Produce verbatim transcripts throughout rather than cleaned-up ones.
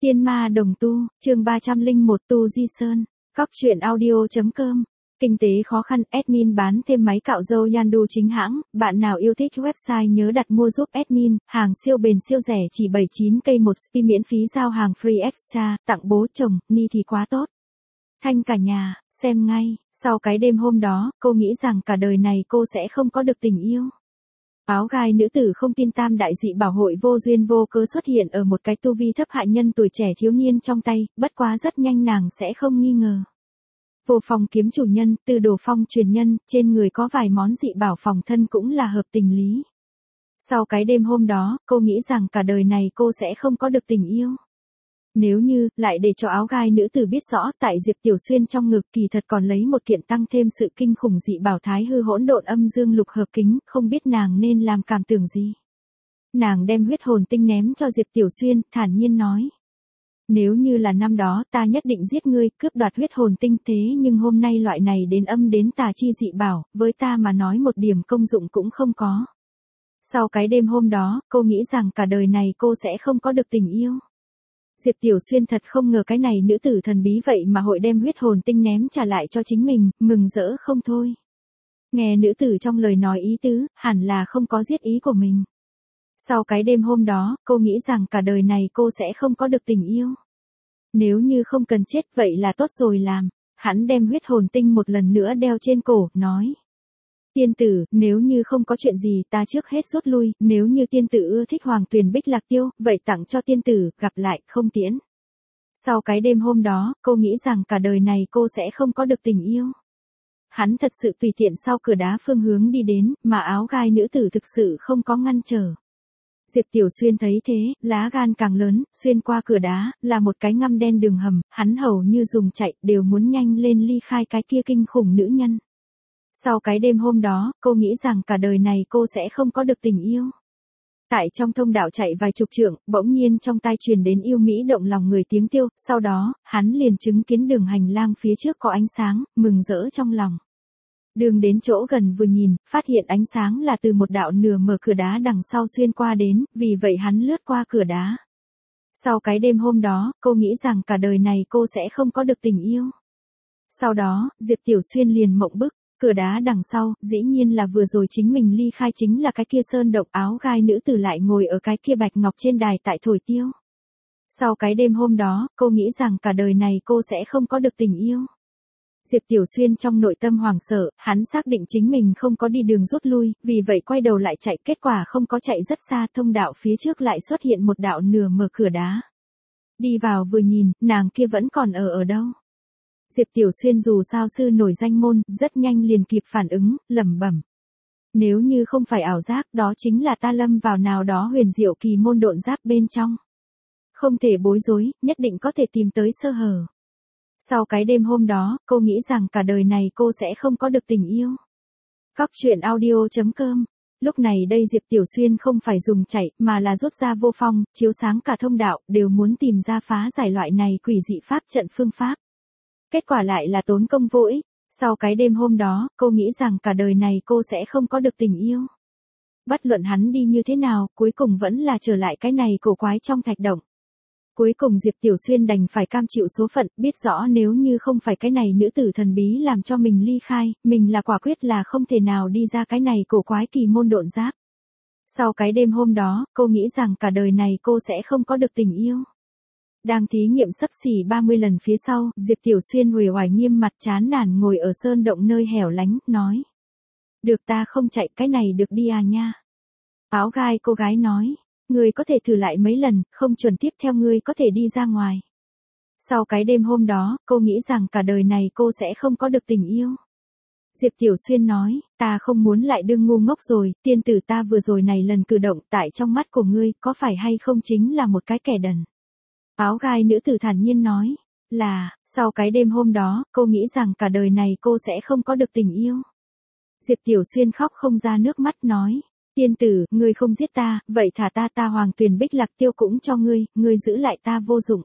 Tiên ma đồng tu, chương ba trăm lẻ một Tu Di Sơn, Cóc truyện audio.com. Kinh tế khó khăn, admin bán thêm máy cạo râu Yandu chính hãng, bạn nào yêu thích website nhớ đặt mua giúp admin, hàng siêu bền siêu rẻ chỉ bảy mươi chín k một spi miễn phí giao hàng free extra, tặng bố chồng, ni thì quá tốt. Thanh cả nhà, xem ngay, sau cái đêm hôm đó, cô nghĩ rằng cả đời này cô sẽ không có được tình yêu. Áo gai nữ tử không tin tam đại dị bảo hội vô duyên vô cớ xuất hiện ở một cái tu vi thấp hạ nhân tuổi trẻ thiếu niên trong tay, bất quá rất nhanh nàng sẽ không nghi ngờ. Vô phòng kiếm chủ nhân, từ đồ phong truyền nhân, trên người có vài món dị bảo phòng thân cũng là hợp tình lý. Sau cái đêm hôm đó, cô nghĩ rằng cả đời này cô sẽ không có được tình yêu. Nếu như, lại để cho áo gai nữ tử biết rõ tại Diệp Tiểu Xuyên trong ngực kỳ thật còn lấy một kiện tăng thêm sự kinh khủng dị bảo thái hư hỗn độn âm dương lục hợp kính, không biết nàng nên làm cảm tưởng gì. Nàng đem huyết hồn tinh ném cho Diệp Tiểu Xuyên, thản nhiên nói. Nếu như là năm đó ta nhất định giết ngươi, cướp đoạt huyết hồn tinh thế nhưng hôm nay loại này đến âm đến tà chi dị bảo, với ta mà nói một điểm công dụng cũng không có. Sau cái đêm hôm đó, cô nghĩ rằng cả đời này cô sẽ không có được tình yêu. Diệp Tiểu Xuyên thật không ngờ cái này nữ tử thần bí vậy mà hội đem huyết hồn tinh ném trả lại cho chính mình, mừng rỡ không thôi. Nghe nữ tử trong lời nói ý tứ, hẳn là không có giết ý của mình. Sau cái đêm hôm đó, cô nghĩ rằng cả đời này cô sẽ không có được tình yêu. Nếu như không cần chết vậy là tốt rồi làm. Hắn đem huyết hồn tinh một lần nữa đeo trên cổ, nói. Tiên tử, nếu như không có chuyện gì ta trước hết rút lui, nếu như tiên tử ưa thích Hoàng Tuyền Bích Lạc Tiêu, vậy tặng cho tiên tử, gặp lại, không tiễn. Sau cái đêm hôm đó, cô nghĩ rằng cả đời này cô sẽ không có được tình yêu. Hắn thật sự tùy tiện sau cửa đá phương hướng đi đến, mà áo gai nữ tử thực sự không có ngăn trở. Diệp Tiểu Xuyên thấy thế, lá gan càng lớn, xuyên qua cửa đá, là một cái ngăm đen đường hầm, hắn hầu như dùng chạy, đều muốn nhanh lên ly khai cái kia kinh khủng nữ nhân. Sau cái đêm hôm đó, cô nghĩ rằng cả đời này cô sẽ không có được tình yêu. Tại trong thông đạo chạy vài chục trượng, bỗng nhiên trong tai truyền đến yêu mỹ động lòng người tiếng tiêu, sau đó, hắn liền chứng kiến đường hành lang phía trước có ánh sáng, mừng rỡ trong lòng. Đường đến chỗ gần vừa nhìn, phát hiện ánh sáng là từ một đạo nửa mở cửa đá đằng sau xuyên qua đến, vì vậy hắn lướt qua cửa đá. Sau cái đêm hôm đó, cô nghĩ rằng cả đời này cô sẽ không có được tình yêu. Sau đó, Diệp Tiểu Xuyên liền mộng bức. Cửa đá đằng sau, dĩ nhiên là vừa rồi chính mình ly khai chính là cái kia sơn động áo gai nữ tử lại ngồi ở cái kia bạch ngọc trên đài tại thổi tiêu. Sau cái đêm hôm đó, cô nghĩ rằng cả đời này cô sẽ không có được tình yêu. Diệp Tiểu Xuyên trong nội tâm hoảng sợ, hắn xác định chính mình không có đi đường rút lui, vì vậy quay đầu lại chạy, kết quả không có chạy rất xa, thông đạo phía trước lại xuất hiện một đạo nửa mở cửa đá. Đi vào vừa nhìn, nàng kia vẫn còn ở ở đâu. Diệp Tiểu Xuyên dù sao sư nổi danh môn, rất nhanh liền kịp phản ứng, lẩm bẩm. Nếu như không phải ảo giác, đó chính là ta lâm vào nào đó huyền diệu kỳ môn độn giáp bên trong. Không thể bối rối, nhất định có thể tìm tới sơ hở. Sau cái đêm hôm đó, cô nghĩ rằng cả đời này cô sẽ không có được tình yêu. Cóc truyện audio.com. Lúc này đây Diệp Tiểu Xuyên không phải dùng chạy, mà là rút ra vô phong, chiếu sáng cả thông đạo, đều muốn tìm ra phá giải loại này quỷ dị pháp trận phương pháp. Kết quả lại là tốn công vô ích. Sau cái đêm hôm đó, cô nghĩ rằng cả đời này cô sẽ không có được tình yêu. Bất luận hắn đi như thế nào, cuối cùng vẫn là trở lại cái này cổ quái trong thạch động. Cuối cùng Diệp Tiểu Xuyên đành phải cam chịu số phận, biết rõ nếu như không phải cái này nữ tử thần bí làm cho mình ly khai, mình là quả quyết là không thể nào đi ra cái này cổ quái kỳ môn độn giáp. Sau cái đêm hôm đó, cô nghĩ rằng cả đời này cô sẽ không có được tình yêu. Đang thí nghiệm sấp xỉ ba mươi lần phía sau, Diệp Tiểu Xuyên uể oải nghiêm mặt chán nản ngồi ở sơn động nơi hẻo lánh, nói. Được ta không chạy, cái này được đi à nha. Áo gai cô gái nói. Ngươi có thể thử lại mấy lần, không chuẩn tiếp theo ngươi có thể đi ra ngoài. Sau cái đêm hôm đó, cô nghĩ rằng cả đời này cô sẽ không có được tình yêu. Diệp Tiểu Xuyên nói, ta không muốn lại đương ngu ngốc rồi, tiên tử ta vừa rồi này lần cử động tại trong mắt của ngươi, có phải hay không chính là một cái kẻ đần. Áo gai nữ tử thản nhiên nói, là, sau cái đêm hôm đó, cô nghĩ rằng cả đời này cô sẽ không có được tình yêu. Diệp Tiểu Xuyên khóc không ra nước mắt nói. Tiên tử, ngươi không giết ta, vậy thả ta ta Hoàng Tuyền Bích Lạc Tiêu cũng cho ngươi, ngươi giữ lại ta vô dụng.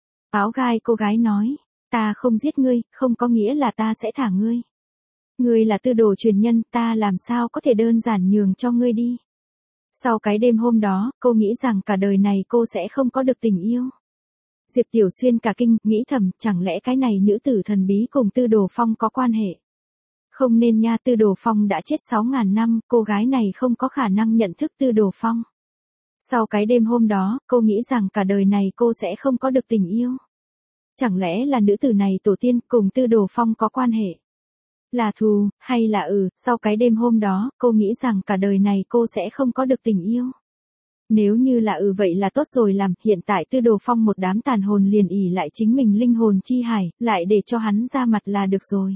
Áo gai cô gái nói, ta không giết ngươi, không có nghĩa là ta sẽ thả ngươi. Ngươi là tư đồ truyền nhân, ta làm sao có thể đơn giản nhường cho ngươi đi. Sau cái đêm hôm đó, cô nghĩ rằng cả đời này cô sẽ không có được tình yêu. Diệp Tiểu Xuyên cả kinh, nghĩ thầm, chẳng lẽ cái này nữ tử thần bí cùng Tư Đồ Phong có quan hệ? Không nên nha, Tư Đồ Phong đã chết sáu ngàn năm, cô gái này không có khả năng nhận thức Tư Đồ Phong. Sau cái đêm hôm đó, cô nghĩ rằng cả đời này cô sẽ không có được tình yêu. Chẳng lẽ là nữ tử này tổ tiên cùng Tư Đồ Phong có quan hệ? Là thù, hay là ừ, sau cái đêm hôm đó, cô nghĩ rằng cả đời này cô sẽ không có được tình yêu. Nếu như là ừ vậy là tốt rồi, làm hiện tại Tư Đồ Phong một đám tàn hồn liền ỉ lại chính mình linh hồn chi hải, lại để cho hắn ra mặt là được rồi.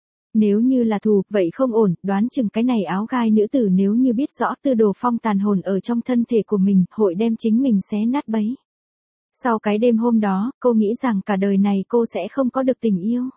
Nếu như là thù, vậy không ổn, đoán chừng cái này áo gai nữ tử nếu như biết rõ Tư Đồ Phong tàn hồn ở trong thân thể của mình, hội đem chính mình xé nát bấy. Sau cái đêm hôm đó, cô nghĩ rằng cả đời này cô sẽ không có được tình yêu.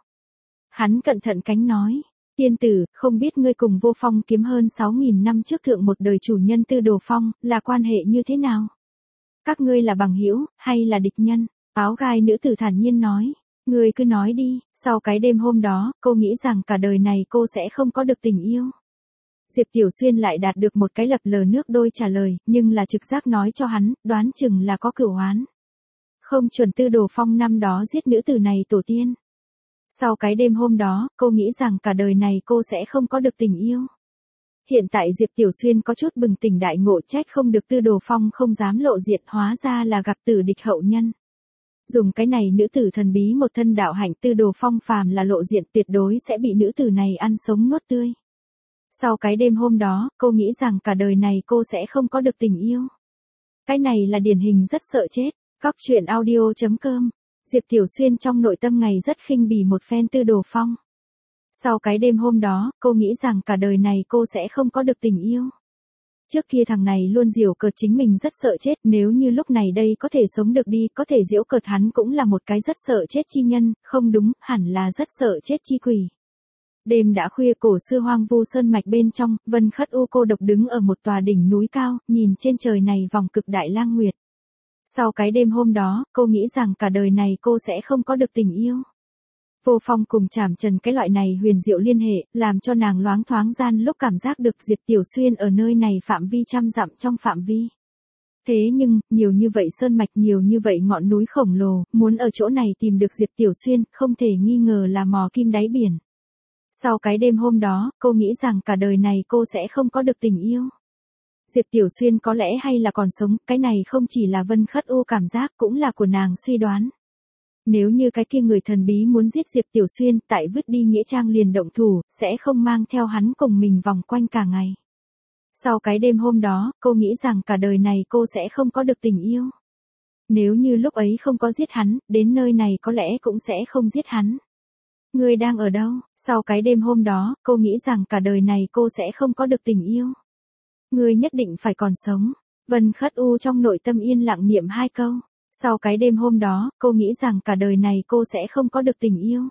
Hắn cẩn thận cánh nói, tiên tử, không biết ngươi cùng Vô Phong kiếm hơn sáu nghìn năm trước thượng một đời chủ nhân Tư Đồ Phong, là quan hệ như thế nào? Các ngươi là bằng hữu hay là địch nhân? Áo gai nữ tử thản nhiên nói, ngươi cứ nói đi. Sau cái đêm hôm đó, cô nghĩ rằng cả đời này cô sẽ không có được tình yêu. Diệp Tiểu Xuyên lại đạt được một cái lập lờ nước đôi trả lời, nhưng là trực giác nói cho hắn, đoán chừng là có cửu oán. Không chuẩn Tư Đồ Phong năm đó giết nữ tử này tổ tiên. Sau cái đêm hôm đó, cô nghĩ rằng cả đời này cô sẽ không có được tình yêu. Hiện tại Diệp Tiểu Xuyên có chút bừng tỉnh đại ngộ, trách không được Tư Đồ Phong không dám lộ diện, hóa ra là gặp tử địch hậu nhân. Dùng cái này nữ tử thần bí một thân đạo hạnh, Tư Đồ Phong phàm là lộ diện tuyệt đối sẽ bị nữ tử này ăn sống nuốt tươi. Sau cái đêm hôm đó, cô nghĩ rằng cả đời này cô sẽ không có được tình yêu. Cái này là điển hình rất sợ chết. Góc truyện audio chấm com. Diệp Tiểu Xuyên trong nội tâm ngày rất khinh bỉ một phen Tư Đồ Phong. Sau cái đêm hôm đó, cô nghĩ rằng cả đời này cô sẽ không có được tình yêu. Trước kia thằng này luôn giễu cợt chính mình rất sợ chết, nếu như lúc này đây có thể sống được đi, có thể giễu cợt hắn cũng là một cái rất sợ chết chi nhân, không đúng, hẳn là rất sợ chết chi quỷ. Đêm đã khuya, cổ xưa hoang vu sơn mạch bên trong, Vân Khất U cô độc đứng ở một tòa đỉnh núi cao, nhìn trên trời này vòng cực đại lang nguyệt. Sau cái đêm hôm đó, cô nghĩ rằng cả đời này cô sẽ không có được tình yêu. Vô Phong cùng Trảm Trần cái loại này huyền diệu liên hệ, làm cho nàng loáng thoáng gian lúc cảm giác được Diệp Tiểu Xuyên ở nơi này phạm vi trăm dặm trong phạm vi. Thế nhưng, nhiều như vậy sơn mạch, nhiều như vậy ngọn núi khổng lồ, muốn ở chỗ này tìm được Diệp Tiểu Xuyên, không thể nghi ngờ là mò kim đáy biển. Sau cái đêm hôm đó, cô nghĩ rằng cả đời này cô sẽ không có được tình yêu. Diệp Tiểu Xuyên có lẽ hay là còn sống, cái này không chỉ là Vân Khất U cảm giác, cũng là của nàng suy đoán. Nếu như cái kia người thần bí muốn giết Diệp Tiểu Xuyên, tại vứt đi nghĩa trang liền động thủ, sẽ không mang theo hắn cùng mình vòng quanh cả ngày. Sau cái đêm hôm đó, cô nghĩ rằng cả đời này cô sẽ không có được tình yêu. Nếu như lúc ấy không có giết hắn, đến nơi này có lẽ cũng sẽ không giết hắn. Ngươi đang ở đâu? Sau cái đêm hôm đó, cô nghĩ rằng cả đời này cô sẽ không có được tình yêu. Ngươi nhất định phải còn sống. Vân Khất U trong nội tâm yên lặng niệm hai câu. Sau cái đêm hôm đó, cô nghĩ rằng cả đời này cô sẽ không có được tình yêu.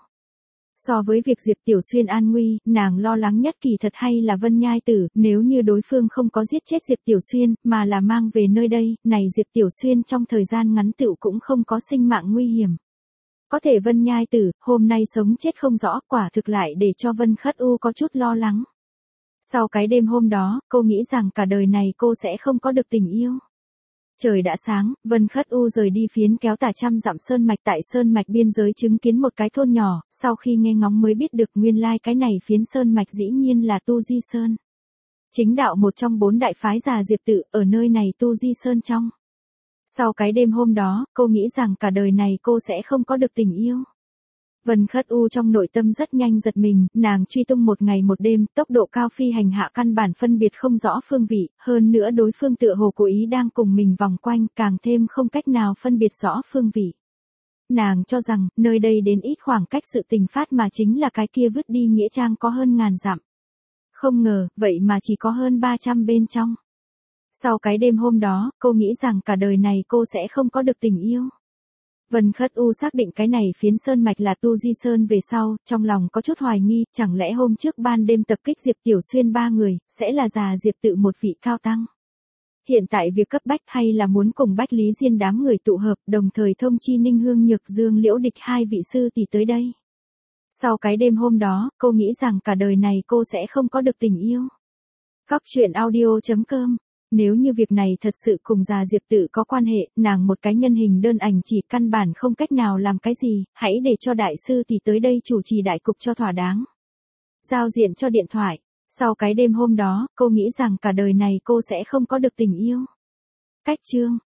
So với việc Diệp Tiểu Xuyên an nguy, nàng lo lắng nhất kỳ thật hay là Vân Nhai Tử, nếu như đối phương không có giết chết Diệp Tiểu Xuyên, mà là mang về nơi đây, này Diệp Tiểu Xuyên trong thời gian ngắn tựu cũng không có sinh mạng nguy hiểm. Có thể Vân Nhai Tử, hôm nay sống chết không rõ, quả thực lại để cho Vân Khất U có chút lo lắng. Sau cái đêm hôm đó, cô nghĩ rằng cả đời này cô sẽ không có được tình yêu. Trời đã sáng, Vân Khất U rời đi phiến kéo tả trăm dặm sơn mạch, tại sơn mạch biên giới chứng kiến một cái thôn nhỏ, sau khi nghe ngóng mới biết được nguyên lai cái này phiến sơn mạch dĩ nhiên là Tu Di Sơn. Chính đạo một trong bốn đại phái già Diệp tự, ở nơi này Tu Di Sơn trong. Sau cái đêm hôm đó, cô nghĩ rằng cả đời này cô sẽ không có được tình yêu. Vân Khất U trong nội tâm rất nhanh giật mình, nàng truy tung một ngày một đêm, tốc độ cao phi hành hạ căn bản phân biệt không rõ phương vị, hơn nữa đối phương tựa hồ cố ý đang cùng mình vòng quanh, càng thêm không cách nào phân biệt rõ phương vị. Nàng cho rằng, nơi đây đến ít khoảng cách sự tình phát mà chính là cái kia vứt đi nghĩa trang có hơn ngàn dặm. Không ngờ, vậy mà chỉ có hơn ba trăm bên trong. Sau cái đêm hôm đó, cô nghĩ rằng cả đời này cô sẽ không có được tình yêu. Vân Khất U xác định cái này phiến sơn mạch là Tu Di Sơn về sau, trong lòng có chút hoài nghi, chẳng lẽ hôm trước ban đêm tập kích Diệp Tiểu Xuyên ba người, sẽ là già Diệp tự một vị cao tăng. Hiện tại việc cấp bách hay là muốn cùng Bách Lý Diên đám người tụ hợp, đồng thời thông chi Ninh Hương Nhược Dương Liễu Địch hai vị sư tỷ tới đây. Sau cái đêm hôm đó, cô nghĩ rằng cả đời này cô sẽ không có được tình yêu. Góc truyện audio chấm com Nếu như việc này thật sự cùng già Diệp Tự có quan hệ, nàng một cái nhân hình đơn ảnh chỉ căn bản không cách nào làm cái gì, hãy để cho đại sư tỷ tới đây chủ trì đại cục cho thỏa đáng. Giao diện cho điện thoại. Sau cái đêm hôm đó, cô nghĩ rằng cả đời này cô sẽ không có được tình yêu. Cách chương